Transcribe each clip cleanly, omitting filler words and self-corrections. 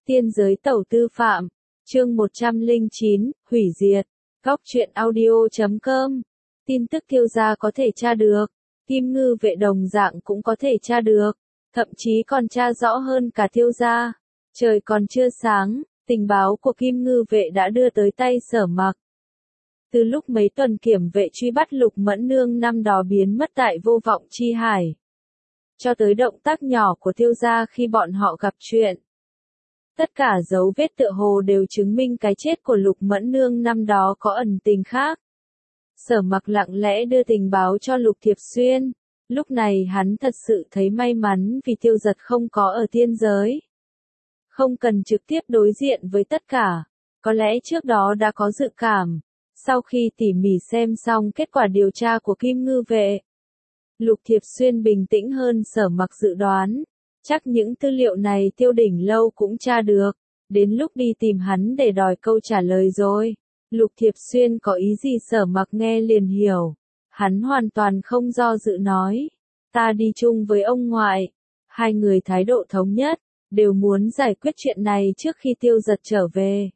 Tiên giới tẩu tư phạm, chương 109, hủy diệt, góc truyện audio.com. Tin tức Tiêu gia có thể tra được, Kim Ngư vệ đồng dạng cũng có thể tra được, thậm chí còn tra rõ hơn cả Tiêu gia. Trời còn chưa sáng, tình báo của Kim Ngư vệ đã đưa tới tay Sở Mặc. Từ lúc mấy tuần kiểm vệ truy bắt Lục Mẫn Nương năm đó biến mất tại Vô Vọng Chi Hải, cho tới động tác nhỏ của Tiêu gia khi bọn họ gặp chuyện. Tất cả dấu vết tựa hồ đều chứng minh cái chết của Lục Mẫn Nương năm đó có ẩn tình khác. Sở Mặc lặng lẽ đưa tình báo cho Lục Thiệp Xuyên. Lúc này hắn thật sự thấy may mắn vì Tiêu Giật không có ở tiên giới. Không cần trực tiếp đối diện với tất cả. Có lẽ trước đó đã có dự cảm. Sau khi tỉ mỉ xem xong kết quả điều tra của Kim Ngư vệ, Lục Thiệp Xuyên bình tĩnh hơn Sở Mặc dự đoán. Chắc những tư liệu này Tiêu Đỉnh Lâu cũng tra được. Đến lúc đi tìm hắn để đòi câu trả lời rồi. Lục Thiệp Xuyên có ý gì Sở Mặc nghe liền hiểu. Hắn hoàn toàn không do dự nói. Ta đi chung với ông ngoại. Hai người thái độ thống nhất, đều muốn giải quyết chuyện này trước khi Tiêu Giật trở về.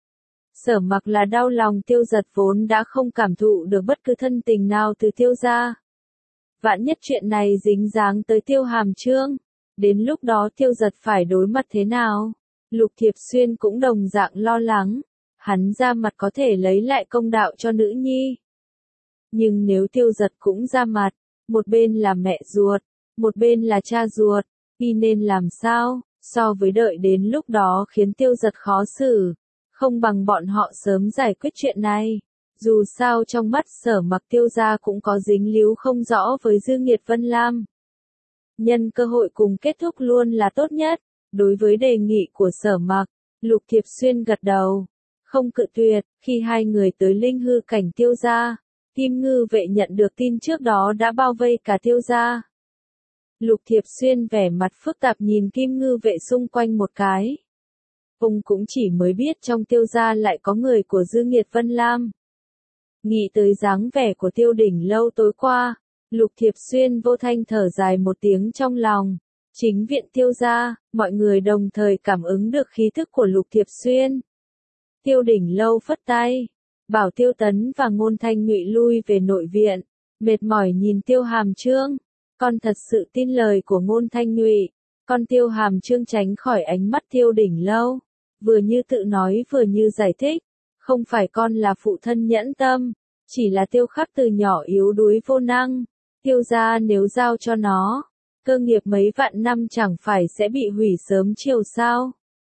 Sở Mặc là đau lòng Tiêu Giật vốn đã không cảm thụ được bất cứ thân tình nào từ Tiêu gia. Vạn nhất chuyện này dính dáng tới Tiêu Hàm Trương. Đến lúc đó Tiêu Giật phải đối mặt thế nào? Lục Thiệp Xuyên cũng đồng dạng lo lắng. Hắn ra mặt có thể lấy lại công đạo cho nữ nhi. Nhưng nếu Tiêu Giật cũng ra mặt, một bên là mẹ ruột, một bên là cha ruột, y nên làm sao? So với đợi đến lúc đó khiến Tiêu Giật khó xử, không bằng bọn họ sớm giải quyết chuyện này. Dù sao trong mắt Sở Mặc Tiêu gia cũng có dính líu không rõ với Dư Nghiệt Vân Lam. Nhân cơ hội cùng kết thúc luôn là tốt nhất. Đối với đề nghị của Sở Mặc, Lục Thiệp Xuyên gật đầu, không cự tuyệt. Khi hai người tới linh hư cảnh Tiêu gia, Kim Ngư vệ nhận được tin trước đó đã bao vây cả Tiêu gia. Lục Thiệp Xuyên vẻ mặt phức tạp nhìn Kim Ngư vệ xung quanh một cái. Ông cũng chỉ mới biết trong Tiêu gia lại có người của Dư Nghiệt Vân Lam. Nghĩ tới dáng vẻ của Tiêu Đỉnh Lâu tối qua, Lục Thiệp Xuyên vô thanh thở dài một tiếng trong lòng. Chính viện Tiêu gia, mọi người đồng thời cảm ứng được khí thức của Lục Thiệp Xuyên. Tiêu Đỉnh Lâu phất tay, bảo Tiêu Tấn và Ngôn Thanh Nhụy lui về nội viện. Mệt mỏi nhìn Tiêu Hàm Trương, con thật sự tin lời của Ngôn Thanh Nhụy. Con Tiêu Hàm Trương tránh khỏi ánh mắt Tiêu Đỉnh Lâu, vừa như tự nói vừa như giải thích. Không phải con là phụ thân nhẫn tâm, chỉ là Tiêu Khắc từ nhỏ yếu đuối vô năng. Tiêu gia nếu giao cho nó, cơ nghiệp mấy vạn năm chẳng phải sẽ bị hủy sớm chiều sao?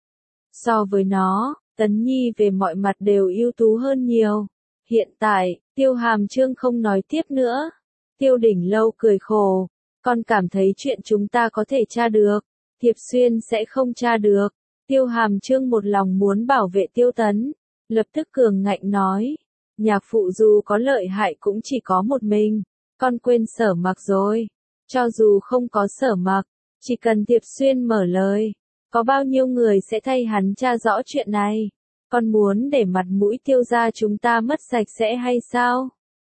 So với nó, Tấn Nhi về mọi mặt đều ưu tú hơn nhiều. Hiện tại, Tiêu Hàm Trương không nói tiếp nữa. Tiêu Đỉnh Lâu cười khổ. Con cảm thấy chuyện chúng ta có thể tra được, Thiệp Xuyên sẽ không tra được. Tiêu Hàm Trương một lòng muốn bảo vệ Tiêu Tấn, lập tức cường ngạnh nói. Nhạc phụ dù có lợi hại cũng chỉ có một mình. Con quên Sở Mặc rồi. Cho dù không có Sở Mặc, chỉ cần Thiệp Xuyên mở lời, có bao nhiêu người sẽ thay hắn tra rõ chuyện này. Con muốn để mặt mũi Tiêu gia chúng ta mất sạch sẽ hay sao?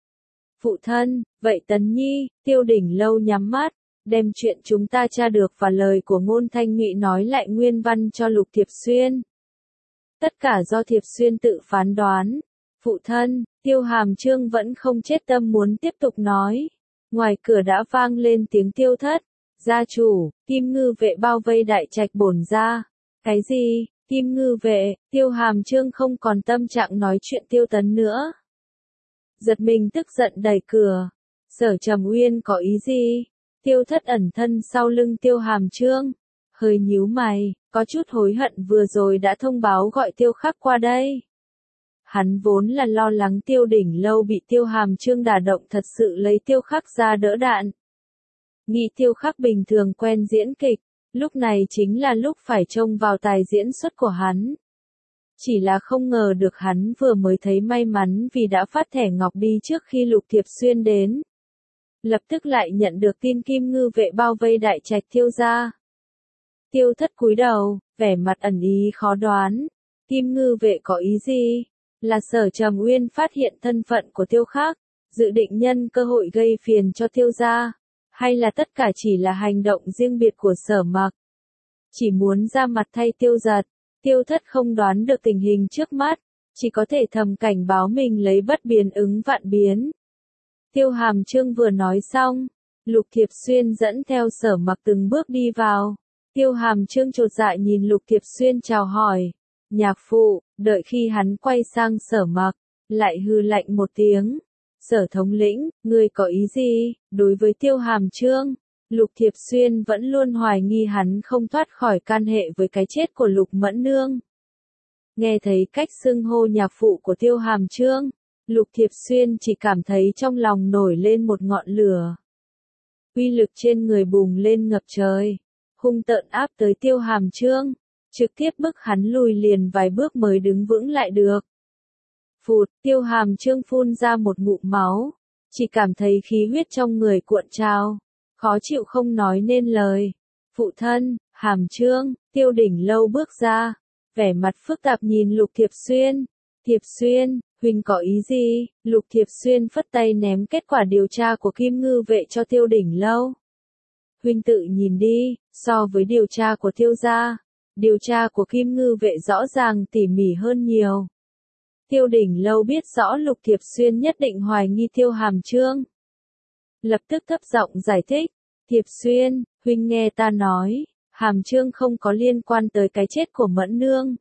Phụ thân, vậy Tấn Nhi, Tiêu Đỉnh Lâu nhắm mắt, đem chuyện chúng ta tra được và lời của Ngôn Thanh Nhụy nói lại nguyên văn cho Lục Thiệp Xuyên. Tất cả do Thiệp Xuyên tự phán đoán. Phụ thân, Tiêu Hàm Trương vẫn không chết tâm muốn tiếp tục nói. Ngoài cửa đã vang lên tiếng Tiêu Thất. Gia chủ, Kim Ngư vệ bao vây đại trạch bổn gia. Cái gì? Kim Ngư vệ? Tiêu Hàm Trương không còn tâm trạng nói chuyện Tiêu Tấn nữa. Giật mình tức giận đẩy cửa. Sở Trầm Uyên có ý gì? Tiêu Thất ẩn thân sau lưng Tiêu Hàm Trương, hơi nhíu mày, có chút hối hận vừa rồi đã thông báo gọi Tiêu Khắc qua đây. Hắn vốn là lo lắng Tiêu Đỉnh Lâu bị Tiêu Hàm Trương đả động thật sự lấy Tiêu Khắc ra đỡ đạn. Nghĩ Tiêu Khắc bình thường quen diễn kịch, lúc này chính là lúc phải trông vào tài diễn xuất của hắn. Chỉ là không ngờ được hắn vừa mới thấy may mắn vì đã phát thẻ ngọc đi trước khi Lục Thiệp Xuyên đến. Lập tức lại nhận được tin Kim Ngư vệ bao vây đại trạch Tiêu gia. Tiêu Thất cúi đầu, vẻ mặt ẩn ý khó đoán. Kim Ngư vệ có ý gì? Là Sở Trầm Uyên phát hiện thân phận của Tiêu Khắc, dự định nhân cơ hội gây phiền cho Tiêu gia, hay là tất cả chỉ là hành động riêng biệt của Sở Mặc? Chỉ muốn ra mặt thay Tiêu Giật, Tiêu Thất không đoán được tình hình trước mắt, chỉ có thể thầm cảnh báo mình lấy bất biến ứng vạn biến. Tiêu Hàm Chương vừa nói xong, Lục Thiệp Xuyên dẫn theo Sở Mặc từng bước đi vào. Tiêu Hàm Chương chột dạ nhìn Lục Thiệp Xuyên chào hỏi. Nhạc phụ, đợi khi hắn quay sang Sở Mặc, lại hừ lạnh một tiếng. Sở thống lĩnh, ngươi có ý gì? Đối với Tiêu Hàm Chương, Lục Thiệp Xuyên vẫn luôn hoài nghi hắn không thoát khỏi can hệ với cái chết của Lục Mẫn Nương. Nghe thấy cách xưng hô nhạc phụ của Tiêu Hàm Chương, Lục Thiệp Xuyên chỉ cảm thấy trong lòng nổi lên một ngọn lửa. Uy lực trên người bùng lên ngập trời, hung tợn áp tới Tiêu Hàm Chương, trực tiếp bức hắn lùi liền vài bước mới đứng vững lại được. Phụt, Tiêu Hàm Chương phun ra một ngụm máu, chỉ cảm thấy khí huyết trong người cuộn trào, khó chịu không nói nên lời. Phụ thân, Hàm Chương, Tiêu Đỉnh Lâu bước ra, vẻ mặt phức tạp nhìn Lục Thiệp Xuyên. Thiệp Xuyên, huynh có ý gì? Lục Thiệp Xuyên phất tay ném kết quả điều tra của Kim Ngư Vệ cho Tiêu Đỉnh Lâu. Huynh tự nhìn đi, so với điều tra của Tiêu gia, điều tra của Kim Ngư Vệ rõ ràng tỉ mỉ hơn nhiều. Tiêu Đỉnh Lâu biết rõ Lục Thiệp Xuyên nhất định hoài nghi Tiêu Hàm Chương. Lập tức thấp giọng giải thích. Thiệp Xuyên, huynh nghe ta nói, Hàm Chương không có liên quan tới cái chết của Mẫn Nương.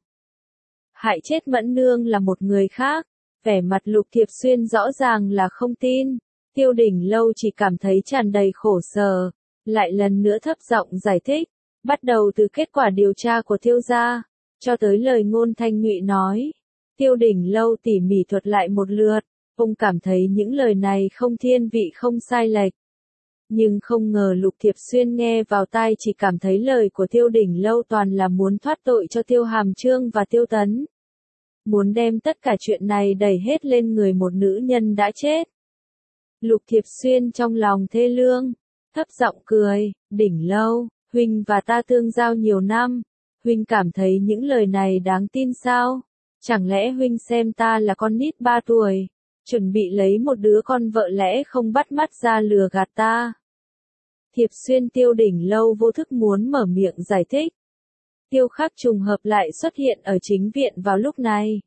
Hại chết Mẫn Nương là một người khác. Vẻ mặt Lục Thiệp Xuyên rõ ràng là không tin. Tiêu Đỉnh Lâu chỉ cảm thấy tràn đầy khổ sở, lại lần nữa thấp giọng giải thích. Bắt đầu từ kết quả điều tra của Tiêu gia, cho tới lời Ngôn Thanh Nhụy nói. Tiêu Đỉnh Lâu tỉ mỉ thuật lại một lượt, ông cảm thấy những lời này không thiên vị không sai lệch. Nhưng không ngờ Lục Thiệp Xuyên nghe vào tai chỉ cảm thấy lời của Tiêu Đỉnh Lâu toàn là muốn thoát tội cho Tiêu Hàm Chương và Tiêu Tấn. Muốn đem tất cả chuyện này đẩy hết lên người một nữ nhân đã chết. Lục Thiệp Xuyên trong lòng thê lương, thấp giọng cười. Đỉnh Lâu, huynh và ta tương giao nhiều năm, huynh cảm thấy những lời này đáng tin sao? Chẳng lẽ huynh xem ta là con nít 3 tuổi, chuẩn bị lấy một đứa con vợ lẽ không bắt mắt ra lừa gạt ta? Thiệp Xuyên Tiêu Đỉnh Lâu vô thức muốn mở miệng giải thích. Tiêu Khắc trùng hợp lại xuất hiện ở chính viện vào lúc này.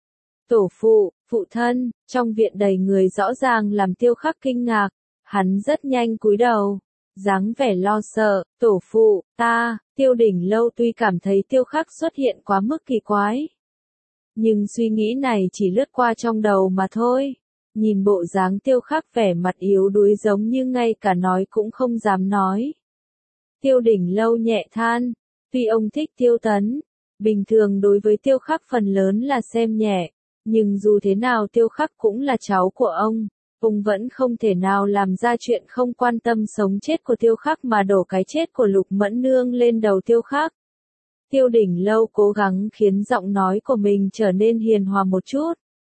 Tổ phụ, phụ thân, trong viện đầy người rõ ràng làm Tiêu Khắc kinh ngạc, hắn rất nhanh cúi đầu, dáng vẻ lo sợ. Tổ phụ, Tiêu Đỉnh Lâu tuy cảm thấy Tiêu Khắc xuất hiện quá mức kỳ quái, nhưng suy nghĩ này chỉ lướt qua trong đầu mà thôi. Nhìn bộ dáng Tiêu Khắc vẻ mặt yếu đuối giống như ngay cả nói cũng không dám nói. Tiêu Đỉnh Lâu nhẹ than, tuy ông thích Tiêu Tấn, bình thường đối với Tiêu Khắc phần lớn là xem nhẹ, nhưng dù thế nào Tiêu Khắc cũng là cháu của ông vẫn không thể nào làm ra chuyện không quan tâm sống chết của Tiêu Khắc mà đổ cái chết của Lục Mẫn Nương lên đầu Tiêu Khắc. Tiêu Đỉnh Lâu cố gắng khiến giọng nói của mình trở nên hiền hòa một chút.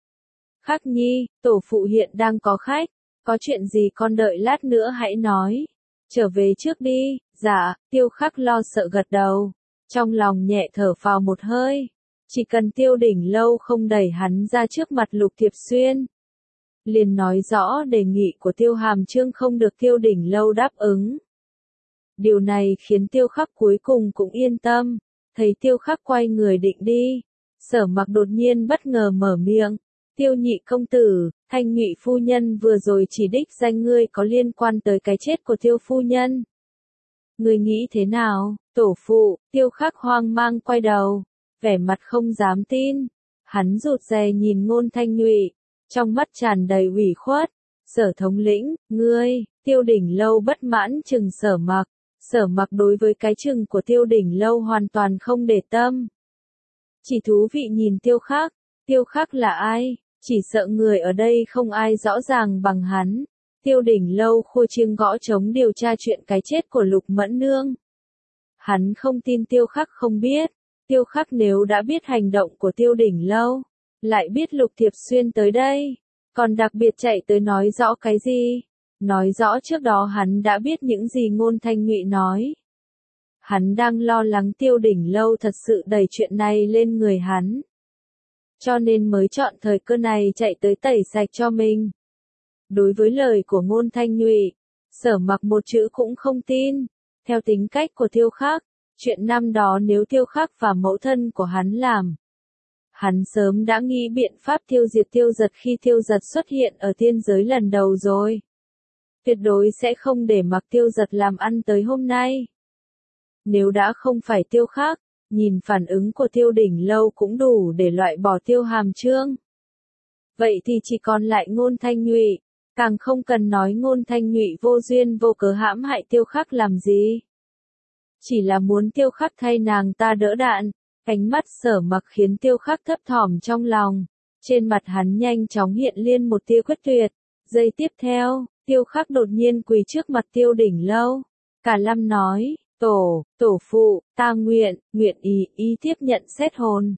Khắc Nhi, tổ phụ hiện đang có khách, có chuyện gì con đợi lát nữa hãy nói. Trở về trước đi. Dạ. Tiêu Khắc lo sợ gật đầu, trong lòng nhẹ thở phào một hơi. Chỉ cần Tiêu Đỉnh Lâu không đẩy hắn ra trước mặt Lục Thiệp Xuyên, liền nói rõ đề nghị của Tiêu Hàm Chương không được Tiêu Đỉnh Lâu đáp ứng. Điều này khiến Tiêu Khắc cuối cùng cũng yên tâm. Thấy Tiêu Khắc quay người định đi, Sở Mặc đột nhiên bất ngờ mở miệng. Tiêu nhị công tử, Thanh Nhụy phu nhân vừa rồi chỉ đích danh ngươi có liên quan tới cái chết của Tiêu phu nhân. Ngươi nghĩ thế nào? Tổ phụ? Tiêu Khắc hoang mang quay đầu, vẻ mặt không dám tin. Hắn rụt rè nhìn Ngôn Thanh Nhụy, trong mắt tràn đầy ủy khuất. Sở thống lĩnh, ngươi. Tiêu Đỉnh Lâu bất mãn chừng Sở Mặc. Sở Mặc đối với cái chừng của Tiêu Đỉnh Lâu hoàn toàn không để tâm. Chỉ thú vị nhìn Tiêu Khắc. Tiêu Khắc là ai? Chỉ sợ người ở đây không ai rõ ràng bằng hắn. Tiêu Đỉnh Lâu khua chiêng gõ trống điều tra chuyện cái chết của Lục Mẫn Nương. Hắn không tin Tiêu Khắc không biết. Tiêu Khắc nếu đã biết hành động của Tiêu Đỉnh Lâu, lại biết Lục Thiệp Xuyên tới đây, còn đặc biệt chạy tới nói rõ cái gì? Nói rõ trước đó hắn đã biết những gì Ngôn Thanh Nhụy nói. Hắn đang lo lắng Tiêu Đỉnh Lâu thật sự đẩy chuyện này lên người hắn, cho nên mới chọn thời cơ này chạy tới tẩy sạch cho mình. Đối với lời của Ngôn Thanh Nhụy, Sở Mặc một chữ cũng không tin. Theo tính cách của Tiêu Khắc, Chuyện năm đó nếu Tiêu Khắc và mẫu thân của hắn làm, hắn sớm đã nghĩ biện pháp tiêu diệt Tiêu Giật khi Tiêu Giật xuất hiện ở tiên giới lần đầu rồi. Tuyệt đối sẽ không để mặc Tiêu Giật làm ăn tới hôm nay. Nếu đã không phải Tiêu Khắc, nhìn phản ứng của Tiêu Đỉnh Lâu cũng đủ để loại bỏ Tiêu Hàm Trương. Vậy thì chỉ còn lại Ngôn Thanh Nhụy, càng không cần nói Ngôn Thanh Nhụy vô duyên vô cớ hãm hại Tiêu Khắc làm gì. Chỉ là muốn Tiêu Khắc thay nàng ta đỡ đạn, ánh mắt Sở Mặc khiến Tiêu Khắc thấp thỏm trong lòng. Trên mặt hắn nhanh chóng hiện lên một tia quyết tuyệt. Giây tiếp theo, Tiêu Khắc đột nhiên quỳ trước mặt Tiêu Đỉnh Lâu. Cả lâm nói, tổ phụ, ta nguyện ý tiếp nhận xét hồn.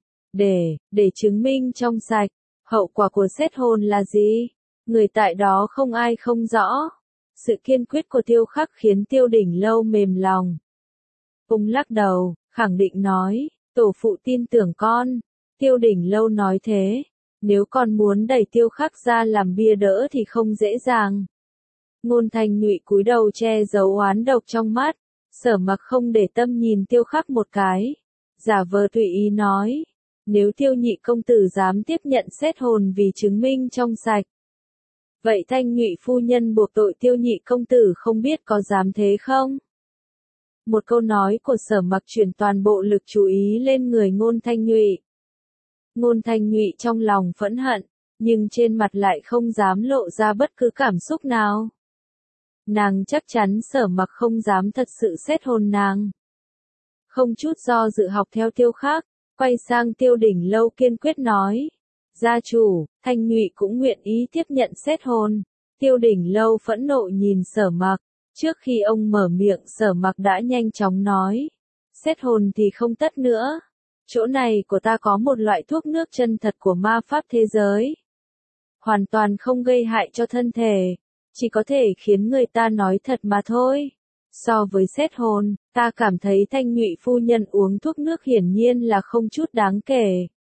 Để chứng minh trong sạch, hậu quả của xét hồn là gì? Người tại đó không ai không rõ. Sự kiên quyết của Tiêu Khắc khiến Tiêu Đỉnh Lâu mềm lòng. Ông lắc đầu, khẳng định nói, tổ phụ tin tưởng con. Tiêu Đỉnh Lâu nói thế, nếu con muốn đẩy Tiêu Khắc ra làm bia đỡ thì không dễ dàng. Ngôn Thanh Nhụy cúi đầu che giấu oán độc trong mắt, Sở Mặc không để tâm nhìn Tiêu Khắc một cái, giả vờ tùy ý nói, nếu Tiêu nhị công tử dám tiếp nhận xét hồn vì chứng minh trong sạch. Vậy Thanh Nhụy phu nhân buộc tội Tiêu nhị công tử không biết có dám thế không? Một câu nói của Sở Mặc chuyển toàn bộ lực chú ý lên người Ngôn Thanh Nhụy. Ngôn Thanh Nhụy trong lòng phẫn hận, nhưng trên mặt lại không dám lộ ra bất cứ cảm xúc nào. Nàng chắc chắn Sở Mặc không dám thật sự xét hồn nàng. Không chút do dự học theo Tiêu Khắc, quay sang Tiêu Đỉnh Lâu kiên quyết nói. Gia chủ, Thanh Nhụy cũng nguyện ý tiếp nhận xét hồn. Tiêu Đỉnh Lâu phẫn nộ nhìn Sở Mặc. Trước khi ông mở miệng Sở Mặc đã nhanh chóng nói. Xét hồn thì không tất nữa. Chỗ này của ta có một loại thuốc nước chân thật của ma pháp thế giới. Hoàn toàn không gây hại cho thân thể. Chỉ có thể khiến người ta nói thật mà thôi. So với xét hồn, ta cảm thấy Thanh Nhụy phu nhân uống thuốc nước hiển nhiên là không chút đáng kể.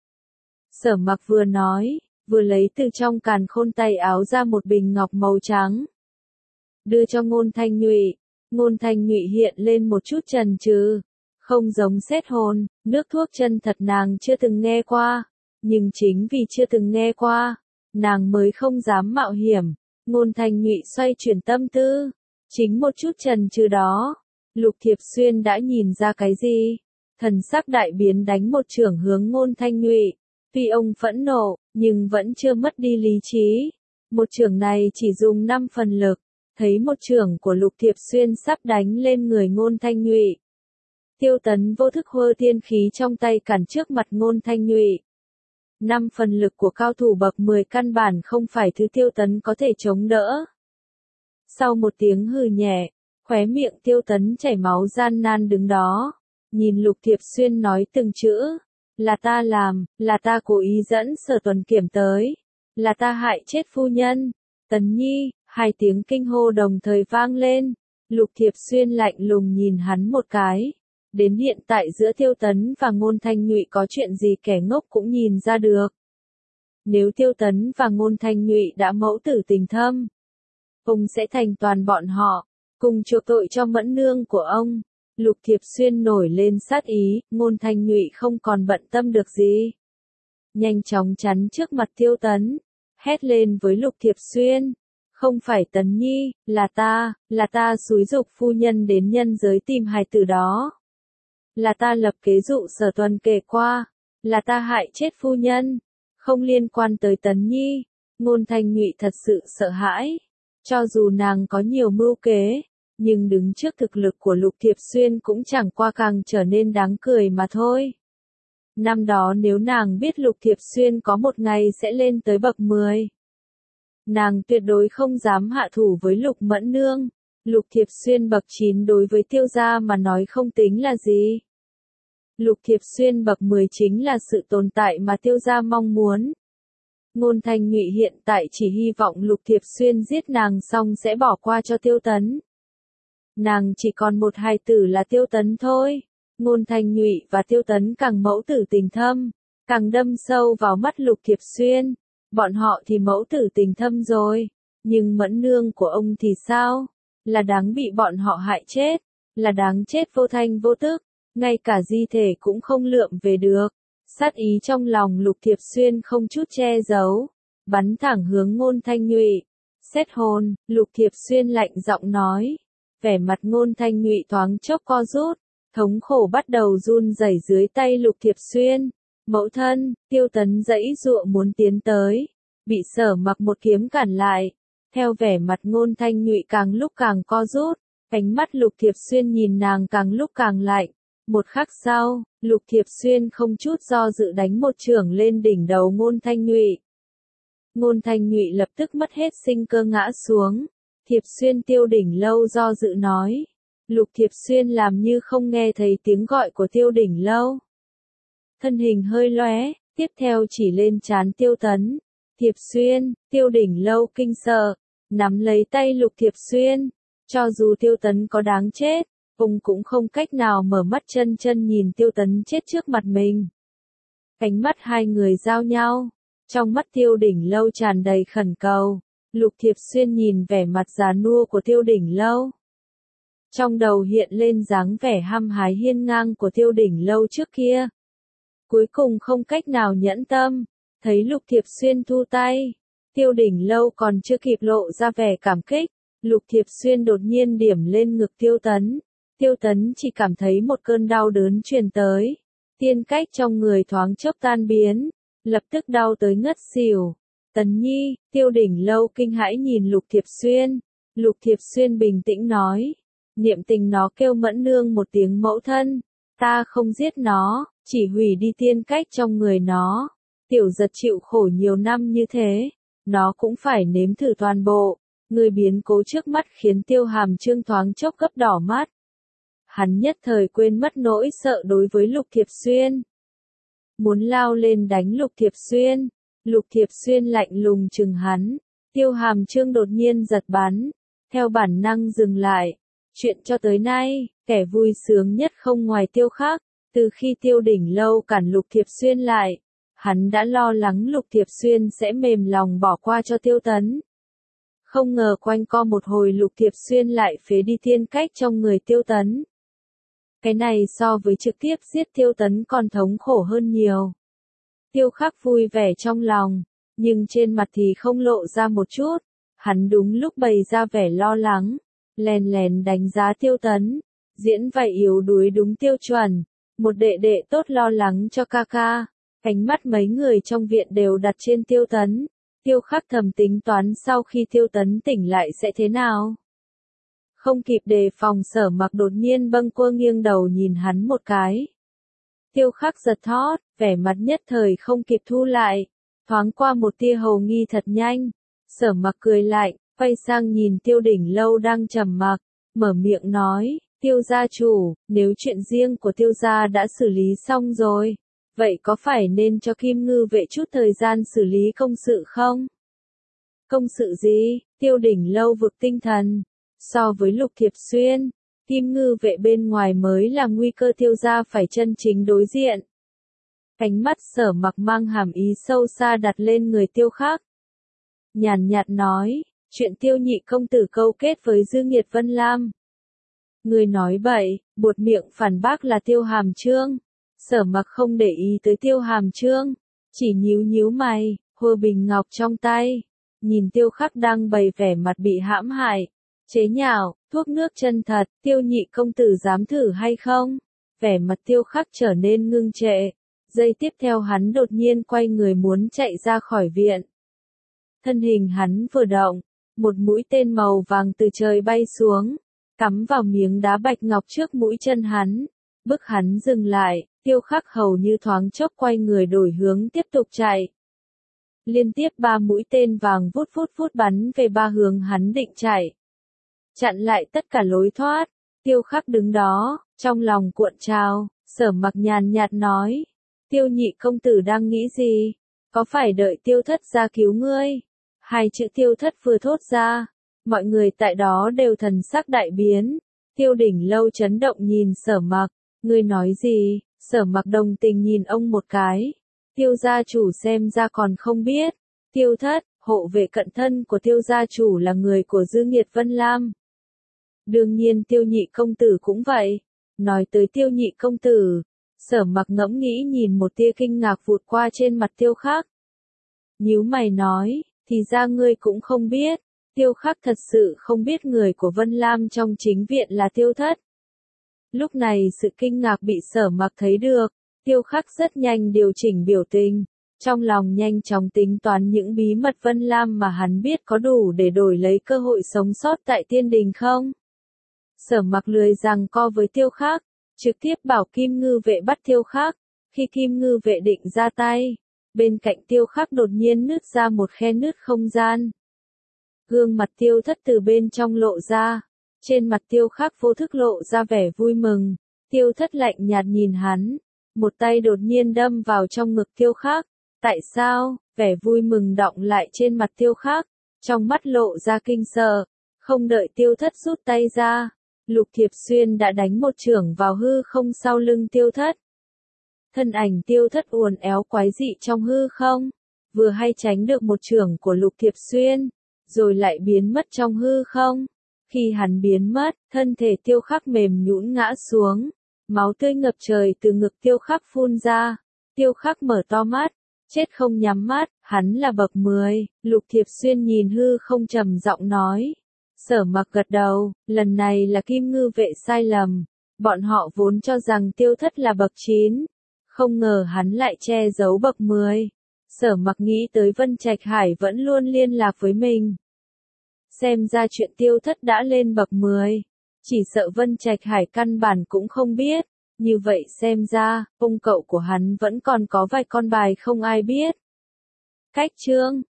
Sở Mặc vừa nói, vừa lấy từ trong càn khôn tay áo ra một bình ngọc màu trắng. Đưa cho Ngôn Thanh Nhụy. Ngôn Thanh Nhụy hiện lên một chút chần chừ. Không giống xét hồn, nước thuốc chân thật nàng chưa từng nghe qua. Nhưng chính vì chưa từng nghe qua, nàng mới không dám mạo hiểm. Ngôn Thanh Nhụy xoay chuyển tâm tư. Chính một chút chần chừ đó, Lục Thiệp Xuyên đã nhìn ra cái gì. Thần sắc đại biến đánh một chưởng hướng Ngôn Thanh Nhụy. Tuy ông phẫn nộ, nhưng vẫn chưa mất đi lý trí. Một chưởng này chỉ dùng 5 phần lực. Thấy một chưởng của Lục Thiệp Xuyên sắp đánh lên người Ngôn Thanh Nhụy. Tiêu Tấn vô thức hơ tiên khí trong tay cản trước mặt Ngôn Thanh Nhụy. 5 phần lực của cao thủ bậc 10 căn bản không phải thứ Tiêu Tấn có thể chống đỡ. Sau một tiếng hừ nhẹ, khóe miệng Tiêu Tấn chảy máu gian nan đứng đó. Nhìn Lục Thiệp Xuyên nói từng chữ. Là ta làm, là ta cố ý dẫn Sở Tuần Kiểm tới. Là ta hại chết phu nhân. Tấn Nhi, 2 tiếng kinh hô đồng thời vang lên. Lục Thiệp Xuyên lạnh lùng nhìn hắn một cái. Đến hiện tại giữa Tiêu Tấn và Ngôn Thanh Nhụy có chuyện gì kẻ ngốc cũng nhìn ra được. Nếu Tiêu Tấn và Ngôn Thanh Nhụy đã mẫu tử tình thâm, ông sẽ thành toàn bọn họ, cùng chuộc tội cho mẫn nương của ông. Lục Thiệp Xuyên nổi lên sát ý, Ngôn Thanh Nhụy không còn bận tâm được gì. Nhanh chóng chắn trước mặt Tiêu Tấn, hét lên với Lục Thiệp Xuyên. Không phải Tấn Nhi, là ta xúi giục phu nhân đến nhân giới tìm hài tử đó. Là ta lập kế dụ Sở Tuần kể qua. Là ta hại chết phu nhân. Không liên quan tới Tấn Nhi. Ngôn Thanh Nhụy thật sự sợ hãi. Cho dù nàng có nhiều mưu kế, nhưng đứng trước thực lực của Lục Thiệp Xuyên cũng chẳng qua càng trở nên đáng cười mà thôi. Năm đó nếu nàng biết Lục Thiệp Xuyên có một ngày sẽ lên tới bậc 10, nàng tuyệt đối không dám hạ thủ với Lục Mẫn Nương. Lục Thiệp Xuyên bậc 9 đối với Tiêu gia mà nói không tính là gì. Lục Thiệp Xuyên bậc 10 chính là sự tồn tại mà Tiêu gia mong muốn. Ngôn Thanh Nhụy hiện tại chỉ hy vọng Lục Thiệp Xuyên giết nàng xong sẽ bỏ qua cho Tiêu Tấn. Nàng chỉ còn một hài tử là Tiêu Tấn thôi. Ngôn Thanh Nhụy và Tiêu Tấn càng mẫu tử tình thâm, càng đâm sâu vào mắt Lục Thiệp Xuyên. Bọn họ thì mẫu tử tình thâm rồi, nhưng Mẫn Nương của ông thì sao? Là đáng bị bọn họ hại chết, là đáng chết vô thanh vô tức. ngay cả di thể cũng không lượm về được. Sát ý trong lòng Lục Thiệp Xuyên không chút che giấu, bắn thẳng hướng Ngôn Thanh Nhụy. Xét hồn, Lục Thiệp Xuyên lạnh giọng nói. Vẻ mặt Ngôn Thanh Nhụy thoáng chốc co rút, thống khổ bắt đầu run rẩy dưới tay Lục Thiệp Xuyên. Mẫu thân, Tiêu Tấn giãy giụa muốn tiến tới, bị Sở Mặc một kiếm cản lại. Theo vẻ mặt Ngôn Thanh Nhụy càng lúc càng co rút, ánh mắt Lục Thiệp Xuyên nhìn nàng càng lúc càng lạnh. Một khắc sau, Lục Thiệp Xuyên không chút do dự đánh một chưởng lên đỉnh đầu Ngôn Thanh Nhụy. Ngôn Thanh Nhụy lập tức mất hết sinh cơ ngã xuống. Thiệp Xuyên Tiêu Đỉnh Lâu do dự nói. Lục Thiệp Xuyên làm như không nghe thấy tiếng gọi của Tiêu Đỉnh Lâu. Thân hình hơi lóe, tiếp theo chỉ lên trán Tiêu Tấn. Thiệp Xuyên, Tiêu Đỉnh Lâu kinh sợ, nắm lấy tay Lục Thiệp Xuyên. Cho dù Tiêu Tấn có đáng chết, ông cũng không cách nào mở mắt chân nhìn Tiêu Tấn chết trước mặt mình. Ánh mắt hai người giao nhau, trong mắt Tiêu Đỉnh Lâu tràn đầy khẩn cầu. Lục Thiệp Xuyên nhìn vẻ mặt già nua của Tiêu Đỉnh Lâu. Trong đầu hiện lên dáng vẻ hăm hái hiên ngang của Tiêu Đỉnh Lâu trước kia. Cuối cùng không cách nào nhẫn tâm, thấy Lục Thiệp Xuyên thu tay. Tiêu Đỉnh Lâu còn chưa kịp lộ ra vẻ cảm kích, Lục Thiệp Xuyên đột nhiên điểm lên ngực Tiêu Tấn. Tiêu Tấn chỉ cảm thấy một cơn đau đớn truyền tới. Tiên cách trong người thoáng chốc tan biến, lập tức đau tới ngất xỉu. Tấn Nhi, Tiêu Đỉnh Lâu kinh hãi nhìn Lục Thiệp Xuyên. Lục Thiệp Xuyên bình tĩnh nói. Niệm Tình nó kêu Mẫn Nương một tiếng mẫu thân. Ta không giết nó, chỉ hủy đi tiên cách trong người nó. Tiểu Giật chịu khổ nhiều năm như thế, nó cũng phải nếm thử toàn bộ. Người biến cố trước mắt khiến Tiêu Hàm Trương thoáng chốc gấp đỏ mắt. Hắn nhất thời quên mất nỗi sợ đối với Lục Thiệp Xuyên. Muốn lao lên đánh Lục Thiệp Xuyên. Lục Thiệp Xuyên lạnh lùng chừng hắn. Tiêu Hàm Trương đột nhiên giật bắn, theo bản năng dừng lại. Chuyện cho tới nay, kẻ vui sướng nhất không ngoài Tiêu Khắc. Từ khi Tiêu Đỉnh Lâu cản Lục Thiệp Xuyên lại, hắn đã lo lắng Lục Thiệp Xuyên sẽ mềm lòng bỏ qua cho Tiêu Tấn. Không ngờ quanh co một hồi Lục Thiệp Xuyên lại phế đi tiên cách trong người Tiêu Tấn. Cái này so với trực tiếp giết Tiêu Tấn còn thống khổ hơn nhiều. Tiêu Khắc vui vẻ trong lòng, nhưng trên mặt thì không lộ ra một chút. Hắn đúng lúc bày ra vẻ lo lắng, lèn lèn đánh giá Tiêu Tấn, diễn vậy yếu đuối đúng tiêu chuẩn. Một đệ đệ tốt lo lắng cho ca ca. Ánh mắt mấy người trong viện đều đặt trên Tiêu Tấn. Tiêu Khắc thầm tính toán sau khi Tiêu Tấn tỉnh lại sẽ thế nào. Không kịp đề phòng Sở Mặc đột nhiên bâng quơ nghiêng đầu nhìn hắn một cái. Tiêu Khắc giật thót, vẻ mặt nhất thời không kịp thu lại. Thoáng qua một tia hồ nghi thật nhanh. Sở Mặc cười lạnh, quay sang nhìn Tiêu Đỉnh Lâu đang trầm mặc, mở miệng nói. Tiêu gia chủ, nếu chuyện riêng của Tiêu gia đã xử lý xong rồi, vậy có phải nên cho Kim Ngư vệ chút thời gian xử lý công sự không? Công sự gì? Tiêu Đỉnh Lâu vực tinh thần. So với Lục Thiệp Xuyên, Kim Ngư vệ bên ngoài mới là nguy cơ Tiêu gia phải chân chính đối diện. Ánh mắt Sở Mặc mang hàm ý sâu xa đặt lên người Tiêu Khắc. Nhàn nhạt nói, chuyện Tiêu nhị công tử câu kết với Dư Nghiệt Vân Lam. Người nói bậy, buột miệng phản bác là Tiêu Hàm Trương. Sở Mặc không để ý tới Tiêu Hàm Trương, chỉ nhíu mày, hô bình ngọc trong tay, nhìn Tiêu Khắc đang bày vẻ mặt bị hãm hại, chế nhạo, thuốc nước chân thật, Tiêu nhị công tử dám thử hay không? Vẻ mặt Tiêu Khắc trở nên ngưng trệ, giây tiếp theo hắn đột nhiên quay người muốn chạy ra khỏi viện. Thân hình hắn vừa động, một mũi tên màu vàng từ trời bay xuống, cắm vào miếng đá bạch ngọc trước mũi chân hắn, bức hắn dừng lại. Tiêu Khắc hầu như thoáng chốc quay người đổi hướng tiếp tục chạy. Liên tiếp 3 mũi tên vàng vút bắn về 3 hướng hắn định chạy. Chặn lại tất cả lối thoát. Tiêu Khắc đứng đó, trong lòng cuộn trào, Sở Mặc nhàn nhạt nói. Tiêu nhị công tử đang nghĩ gì? Có phải đợi Tiêu thất ra cứu ngươi? Hai chữ Tiêu thất vừa thốt ra, mọi người tại đó đều thần sắc đại biến. Tiêu Đỉnh Lâu chấn động nhìn Sở Mặc, ngươi nói gì? Sở Mặc đồng tình nhìn ông một cái. Tiêu gia chủ xem ra còn không biết. Tiêu thất, hộ vệ cận thân của Tiêu gia chủ là người của Dư Nghiệt Vân Lam. Đương nhiên Tiêu nhị công tử cũng vậy. Nói tới Tiêu nhị công tử, Sở Mặc ngẫm nghĩ nhìn một tia kinh ngạc vụt qua trên mặt Tiêu Khắc. Nhíu mày nói, thì ra ngươi cũng không biết. Tiêu Khắc thật sự không biết người của Vân Lam trong chính viện là Tiêu Thất. Lúc này sự kinh ngạc bị Sở Mặc thấy được, Tiêu Khắc rất nhanh điều chỉnh biểu tình, trong lòng nhanh chóng tính toán những bí mật Vân Lam mà hắn biết có đủ để đổi lấy cơ hội sống sót tại Tiên Đình không. Sở Mặc lười rằng co với Tiêu Khắc, trực tiếp bảo Kim Ngư vệ bắt Tiêu Khắc. Khi Kim Ngư vệ định ra tay, bên cạnh Tiêu Khắc đột nhiên nứt ra một khe nứt không gian. Gương mặt Tiêu Thất từ bên trong lộ ra, trên mặt Tiêu Khắc vô thức lộ ra vẻ vui mừng. Tiêu Thất lạnh nhạt nhìn hắn, một tay đột nhiên đâm vào trong ngực Tiêu Khắc. Tại sao? Vẻ vui mừng đọng lại trên mặt Tiêu Khắc, trong mắt lộ ra kinh sợ. Không đợi Tiêu Thất rút tay ra, Lục Thiệp Xuyên đã đánh một chưởng vào hư không sau lưng Tiêu Thất. Thân ảnh Tiêu Thất uốn éo quái dị trong hư không, vừa hay tránh được một chưởng của Lục Thiệp Xuyên, rồi lại biến mất trong hư không. Khi hắn biến mất, thân thể Tiêu Khắc mềm nhũn ngã xuống, máu tươi ngập trời từ ngực Tiêu Khắc phun ra. Tiêu Khắc mở to mắt, chết không nhắm mắt, hắn là bậc 10. Lục Thiệp Xuyên nhìn hư không trầm giọng nói. Sở Mặc gật đầu, lần này là Kim Ngư vệ sai lầm. Bọn họ vốn cho rằng Tiêu Thất là bậc 9, không ngờ hắn lại che giấu bậc 10. Sở Mặc nghĩ tới Vân Trạch Hải vẫn luôn liên lạc với mình. Xem ra chuyện Tiêu Thất đã lên bậc 10, chỉ sợ Vân Trạch Hải căn bản cũng không biết. Như vậy xem ra, ông cậu của hắn vẫn còn có vài con bài không ai biết. Cách chương